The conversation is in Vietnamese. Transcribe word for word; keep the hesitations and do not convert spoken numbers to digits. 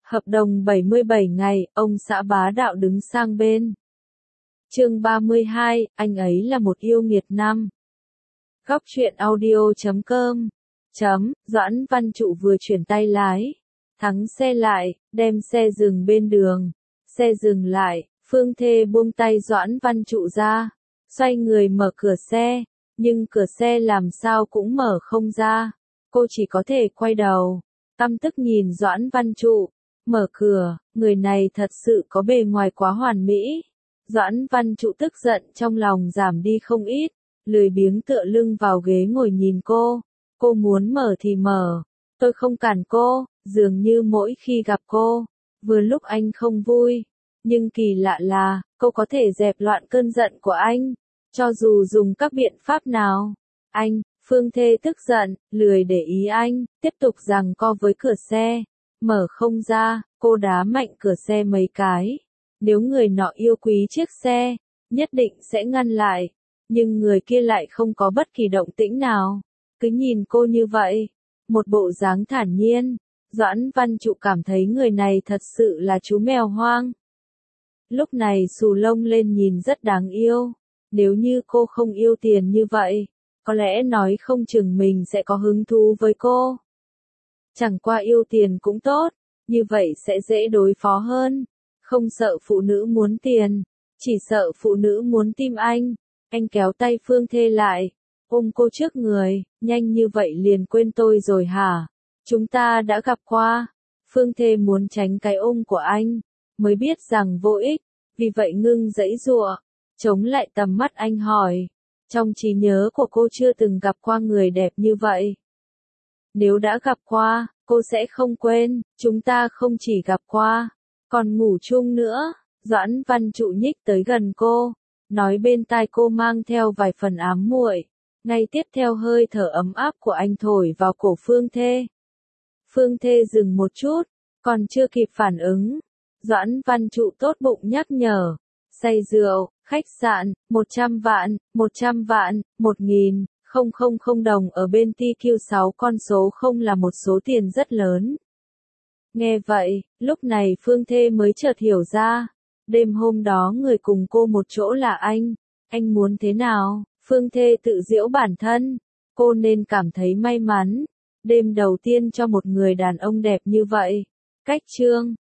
Hợp đồng bảy mươi bảy ngày, ông xã bá đạo đứng sang bên. Chương ba mươi hai, anh ấy là một yêu nghiệt nam. Góc truyện audio chấm com chấm, Doãn Văn Trụ vừa chuyển tay lái. Thắng xe lại, đem xe dừng bên đường. Xe dừng lại, Phương Thê buông tay Doãn Văn Trụ ra. Xoay người mở cửa xe, nhưng cửa xe làm sao cũng mở không ra. Cô chỉ có thể quay đầu, căm tức nhìn Doãn Văn Trụ. Mở cửa, người này thật sự có bề ngoài quá hoàn mỹ. Doãn Văn Trụ tức giận trong lòng giảm đi không ít, lười biếng tựa lưng vào ghế ngồi nhìn cô. Cô muốn mở thì mở, tôi không cản cô, dường như mỗi khi gặp cô, vừa lúc anh không vui. Nhưng kỳ lạ là, cô có thể dẹp loạn cơn giận của anh, cho dù dùng các biện pháp nào. Anh, Phương Thê tức giận, lười để ý anh, tiếp tục giằng co với cửa xe. Mở không ra, cô đá mạnh cửa xe mấy cái. Nếu người nọ yêu quý chiếc xe, nhất định sẽ ngăn lại. Nhưng người kia lại không có bất kỳ động tĩnh nào. Cứ nhìn cô như vậy, một bộ dáng thản nhiên. Doãn Văn Trụ cảm thấy người này thật sự là chú mèo hoang. Lúc này xù lông lên nhìn rất đáng yêu. Nếu như cô không yêu tiền như vậy, có lẽ nói không chừng mình sẽ có hứng thú với cô. Chẳng qua yêu tiền cũng tốt, như vậy sẽ dễ đối phó hơn. Không sợ phụ nữ muốn tiền, chỉ sợ phụ nữ muốn tim anh. Anh kéo tay Phương Thê lại, ôm cô trước người, nhanh như vậy liền quên tôi rồi hả? Chúng ta đã gặp qua. Phương Thê muốn tránh cái ôm của anh, mới biết rằng vô ích, vì vậy ngưng giãy giụa, chống lại tầm mắt anh hỏi. Trong trí nhớ của cô chưa từng gặp qua người đẹp như vậy. Nếu đã gặp qua, cô sẽ không quên, chúng ta không chỉ gặp qua, còn ngủ chung nữa. Doãn Văn Trụ nhích tới gần cô, nói bên tai cô mang theo vài phần ám muội. Ngay tiếp theo hơi thở ấm áp của anh thổi vào cổ Phương Thê. Phương Thê dừng một chút, còn chưa kịp phản ứng. Doãn Văn Trụ tốt bụng nhắc nhở. Say rượu, khách sạn, một trăm vạn, một trăm vạn, một nghìn, không không không đồng ở bên T Q sáu, con số không là một số tiền rất lớn. Nghe vậy, lúc này Phương Thê mới chợt hiểu ra. Đêm hôm đó người cùng cô một chỗ là anh. Anh muốn thế nào? Phương Thê tự giễu bản thân. Cô nên cảm thấy may mắn. Đêm đầu tiên cho một người đàn ông đẹp như vậy. Cách chương